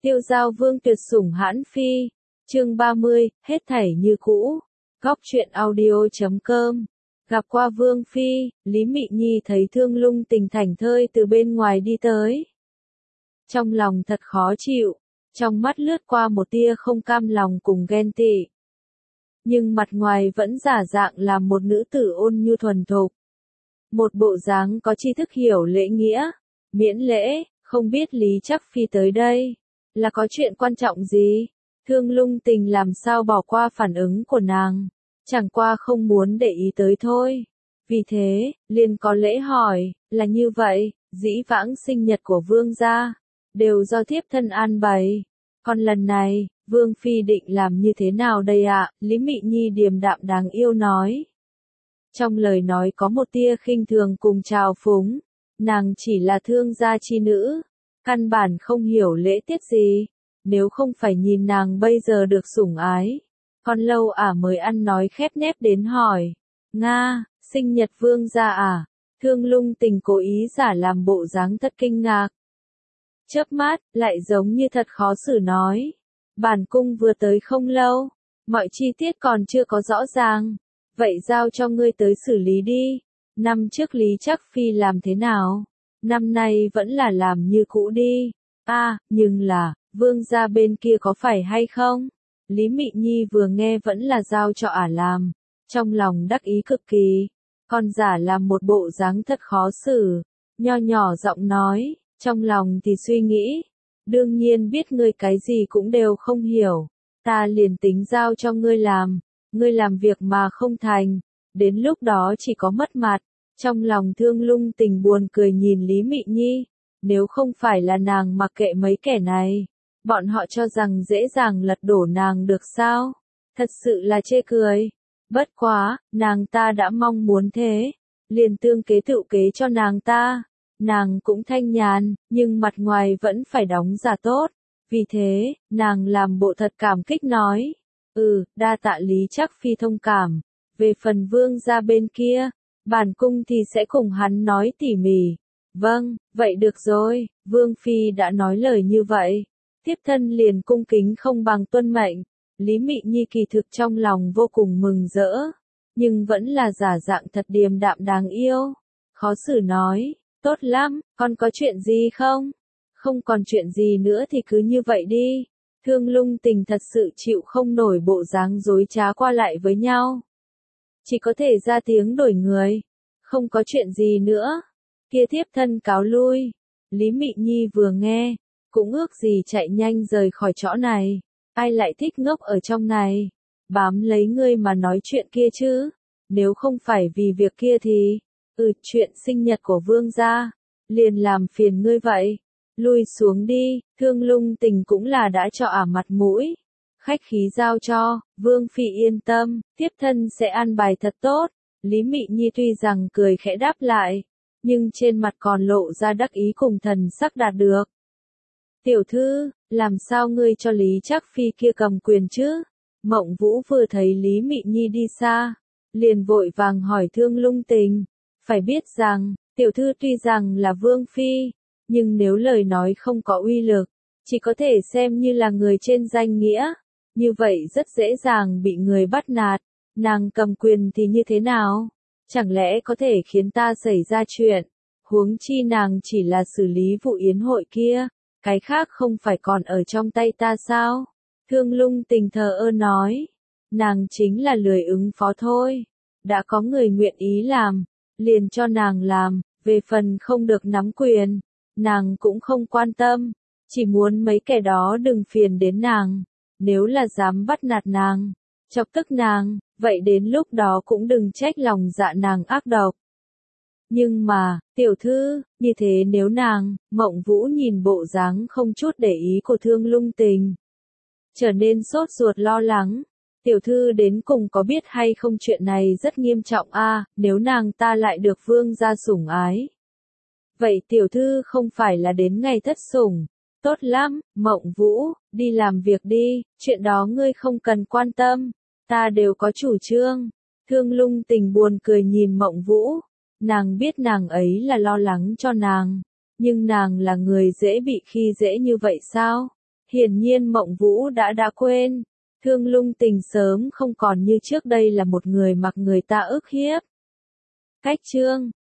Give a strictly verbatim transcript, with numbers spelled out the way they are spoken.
Tiêu Giao Vương tuyệt sủng hãn phi. Chương ba mươi, hết thảy như cũ. Góc truyện audio chấm com. Gặp qua Vương phi, Lý Mị Nhi thấy Thương Lung Tình thảnh thơi từ bên ngoài đi tới. Trong lòng thật khó chịu, trong mắt lướt qua một tia không cam lòng cùng ghen tị. Nhưng mặt ngoài vẫn giả dạng là một nữ tử ôn nhu thuần thục. Một bộ dáng có tri thức hiểu lễ nghĩa, miễn lễ, không biết Lý Trác Phi tới đây là có chuyện quan trọng gì? Thương Lung Tình làm sao bỏ qua phản ứng của nàng, chẳng qua không muốn để ý tới thôi. Vì thế, liền có lễ hỏi, là như vậy, dĩ vãng sinh nhật của vương gia, đều do thiếp thân an bày. Còn lần này, Vương Phi định làm như thế nào đây ạ? À? Lý Mị Nhi điềm đạm đáng yêu nói. Trong lời nói có một tia khinh thường cùng trào phúng, nàng chỉ là thương gia chi nữ, căn bản không hiểu lễ tiết gì, nếu không phải nhìn nàng bây giờ được sủng ái. Còn lâu à mới ăn nói khép nép đến hỏi, Nga, sinh nhật vương gia à? Thương Lung Tình cố ý giả làm bộ dáng thật kinh ngạc. Chớp mắt, lại giống như thật khó xử nói, bản cung vừa tới không lâu, mọi chi tiết còn chưa có rõ ràng, vậy giao cho ngươi tới xử lý đi. Năm trước Lý Trác Phi làm thế nào? Năm nay vẫn là làm như cũ đi. A, à, nhưng là, vương gia bên kia có phải hay không? Lý Mị Nhi vừa nghe vẫn là giao cho ả làm, trong lòng đắc ý cực kỳ, còn giả làm một bộ dáng thật khó xử, nho nhỏ giọng nói, trong lòng thì suy nghĩ, đương nhiên biết ngươi cái gì cũng đều không hiểu, ta liền tính giao cho ngươi làm, ngươi làm việc mà không thành, đến lúc đó chỉ có mất mặt. Trong lòng Thương Lung Tình buồn cười nhìn Lý Mị Nhi, nếu không phải là nàng mặc kệ mấy kẻ này, bọn họ cho rằng dễ dàng lật đổ nàng được sao? Thật sự là chê cười. Bất quá, nàng ta đã mong muốn thế, liền tương kế tự kế cho nàng ta. Nàng cũng thanh nhàn, nhưng mặt ngoài vẫn phải đóng giả tốt. Vì thế, nàng làm bộ thật cảm kích nói, ừ, đa tạ Lý Trác Phi thông cảm. Về phần vương gia bên kia, bản cung thì sẽ cùng hắn nói tỉ mỉ. Vâng, vậy được rồi, Vương Phi đã nói lời như vậy. Tiếp thân liền cung kính không bằng tuân mệnh. Lý Mị Nhi kỳ thực trong lòng vô cùng mừng rỡ, nhưng vẫn là giả dạng thật điềm đạm đáng yêu. Khó xử nói, tốt lắm, con có chuyện gì không? Không còn chuyện gì nữa thì cứ như vậy đi. Thương Lung Tình thật sự chịu không nổi bộ dáng dối trá qua lại với nhau. Chỉ có thể ra tiếng đổi người. Không có chuyện gì nữa. Kia thiếp thân cáo lui. Lý Mị Nhi vừa nghe, cũng ước gì chạy nhanh rời khỏi chỗ này. Ai lại thích ngốc ở trong này, bám lấy ngươi mà nói chuyện kia chứ. Nếu không phải vì việc kia thì, ừ, chuyện sinh nhật của vương gia, liền làm phiền ngươi vậy. Lui xuống đi, Thương Lung Tình cũng là đã cho ả mặt mũi. Khách khí giao cho, Vương Phi yên tâm, tiếp thân sẽ an bài thật tốt. Lý Mị Nhi tuy rằng cười khẽ đáp lại, nhưng trên mặt còn lộ ra đắc ý cùng thần sắc đạt được. Tiểu thư, làm sao ngươi cho Lý Trác Phi kia cầm quyền chứ? Mộng Vũ vừa thấy Lý Mị Nhi đi xa, liền vội vàng hỏi Thương Lung Tình. Phải biết rằng, tiểu thư tuy rằng là Vương Phi, nhưng nếu lời nói không có uy lực, chỉ có thể xem như là người trên danh nghĩa. Như vậy rất dễ dàng bị người bắt nạt. Nàng cầm quyền thì như thế nào? Chẳng lẽ có thể khiến ta xảy ra chuyện? Huống chi nàng chỉ là xử lý vụ yến hội kia, cái khác không phải còn ở trong tay ta sao? Thương Lung Tình thờ ơ nói, nàng chính là lười ứng phó thôi. Đã có người nguyện ý làm, liền cho nàng làm, về phần không được nắm quyền, nàng cũng không quan tâm, chỉ muốn mấy kẻ đó đừng phiền đến nàng. Nếu là dám bắt nạt nàng, chọc tức nàng, vậy đến lúc đó cũng đừng trách lòng dạ nàng ác độc. Nhưng mà, tiểu thư, như thế nếu nàng, Mộng Vũ nhìn bộ dáng không chút để ý của Thương Lung Tình, trở nên sốt ruột lo lắng. Tiểu thư đến cùng có biết hay không chuyện này rất nghiêm trọng a, à, nếu nàng ta lại được vương gia sủng ái. Vậy tiểu thư không phải là đến ngày thất sủng. Tốt lắm, Mộng Vũ, đi làm việc đi, chuyện đó ngươi không cần quan tâm, ta đều có chủ trương. Thương Lung Tình buồn cười nhìn Mộng Vũ, nàng biết nàng ấy là lo lắng cho nàng, nhưng nàng là người dễ bị khi dễ như vậy sao? Hiển nhiên Mộng Vũ đã đã quên. Thương Lung Tình sớm không còn như trước đây là một người mặc người ta ức hiếp. Cách chương